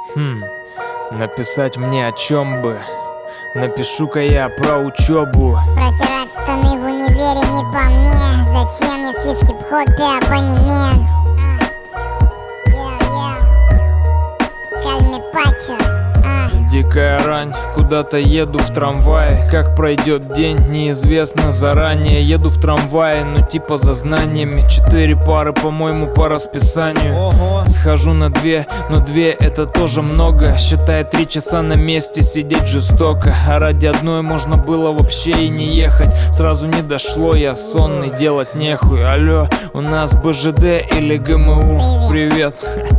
Написать мне о чем бы. Напишу-ка я про учебу. Протирать штаны в универе не по мне. Зачем, если в хип-хопе абонемент? Кальме Пачо. Дикая рань, куда-то еду в трамвае. Как пройдет день, неизвестно заранее. Еду в трамвае, но типа за знаниями. 4 пары, по-моему, по расписанию. Ого. Схожу на 2, но 2 это тоже много. Считай, 3 часа на месте сидеть жестоко. А ради одной можно было вообще и не ехать. Сразу не дошло, я сонный, делать нехуй. Алло, у нас БЖД или ГМУ? Привет.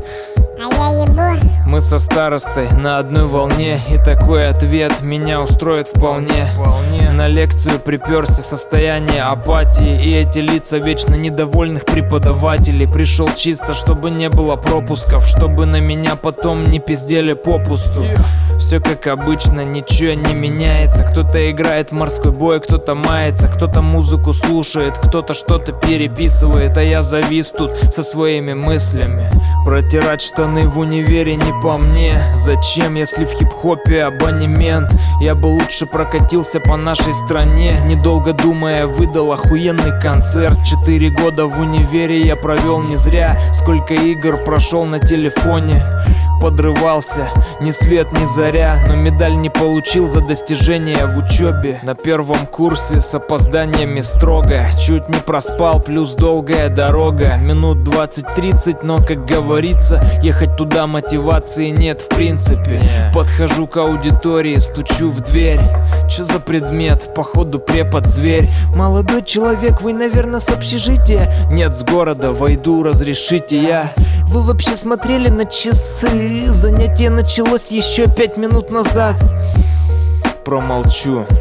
А я ебу. Мы со старостой на одной волне, и такой ответ меня устроит вполне. На лекцию приперся, состояние апатии, и эти лица вечно недовольных преподавателей. Пришел чисто, чтобы не было пропусков, чтобы на меня потом не пиздели попусту. Все как обычно, ничего не меняется. Кто-то играет в морской бой, кто-то мается, кто-то музыку слушает, кто-то что-то переписывает, а я завис тут со своими мыслями. Протирать штаны в универе не по мне. Зачем, если в хип-хопе абонемент? Я бы лучше прокатился по нашей стране. Недолго думая, выдал охуенный концерт. 4 года в универе я провел не зря. Сколько игр прошел на телефоне. Подрывался, ни свет, ни заря, но медаль не получил за достижения в учебе. На первом курсе с опозданиями строго. Чуть не проспал, плюс долгая дорога. Минут 20-30, но, как говорится, ехать туда мотивации нет в принципе. Подхожу к аудитории, стучу в дверь. Чё за предмет? Походу препод зверь. Молодой человек, вы, наверное, с общежития? Нет, с города, войду, разрешите я. Вы вообще смотрели на часы? Занятие началось еще 5 минут назад. Промолчу.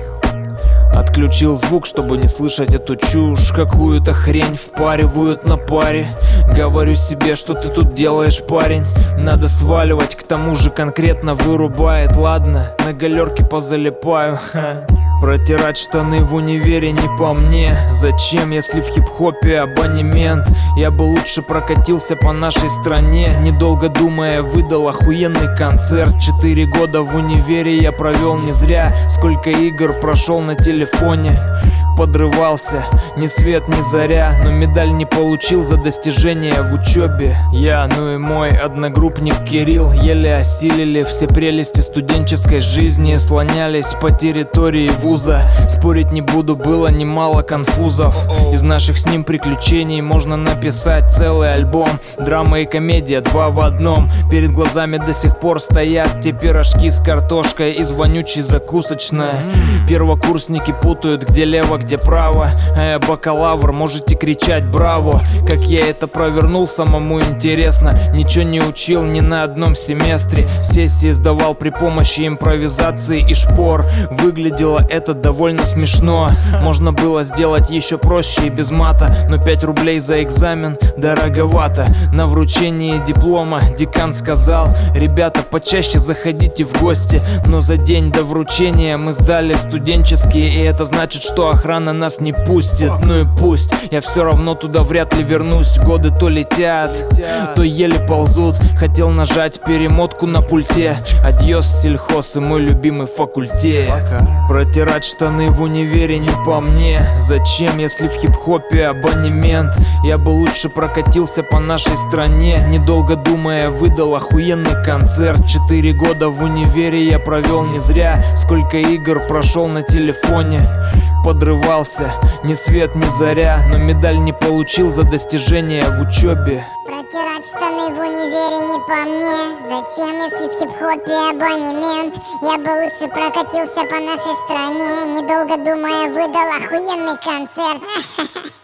Отключил звук, чтобы не слышать эту чушь. Какую-то хрень впаривают на паре. Говорю себе, что ты тут делаешь, парень. Надо сваливать, к тому же конкретно вырубает. Ладно, на галерке позалипаю. Протирать штаны в универе не по мне. Зачем, если в хип-хопе абонемент? Я бы лучше прокатился по нашей стране. Недолго думая, выдал охуенный концерт. 4 года в универе я провел не зря. Сколько игр прошел на телефоне. Подрывался, ни свет, ни заря, но медаль не получил за достижения в учебе. Я, ну и мой одногруппник Кирилл еле осилили все прелести студенческой жизни. Слонялись по территории вуза. Спорить не буду, было немало конфузов. Из наших с ним приключений можно написать целый альбом. Драма и комедия, 2 в одном. Перед глазами до сих пор стоят те пирожки с картошкой из вонючей закусочной. Первокурсники путают, где лево, где право, а я бакалавр, можете кричать браво. Как я это провернул, самому интересно. Ничего не учил ни на одном семестре. Сессии сдавал при помощи импровизации и шпор. Выглядело это довольно смешно. Можно было сделать еще проще и без мата, но 5 рублей за экзамен дороговато. На вручении диплома декан сказал: ребята, почаще заходите в гости. Но за день до вручения мы сдали студенческие, и это значит, что охрана нас не пустит. Ну и пусть, я все равно туда вряд ли вернусь. Годы то летят, то еле ползут. Хотел нажать перемотку на пульте. Адьос, сельхоз и мой любимый факультет. Протирать штаны в универе не по мне. Зачем, если в хип-хопе абонемент? Я бы лучше прокатился по нашей стране. Недолго думая, выдал охуенный концерт. 4 года в универе я провел не зря. Сколько игр прошел на телефоне. Подрывался, ни свет, ни заря, но медаль не получил за достижения в учебе. Протирать штаны в универе не по мне. Зачем, если в хип-хопе абонемент? Я бы лучше прокатился по нашей стране. Недолго думая, выдал охуенный концерт.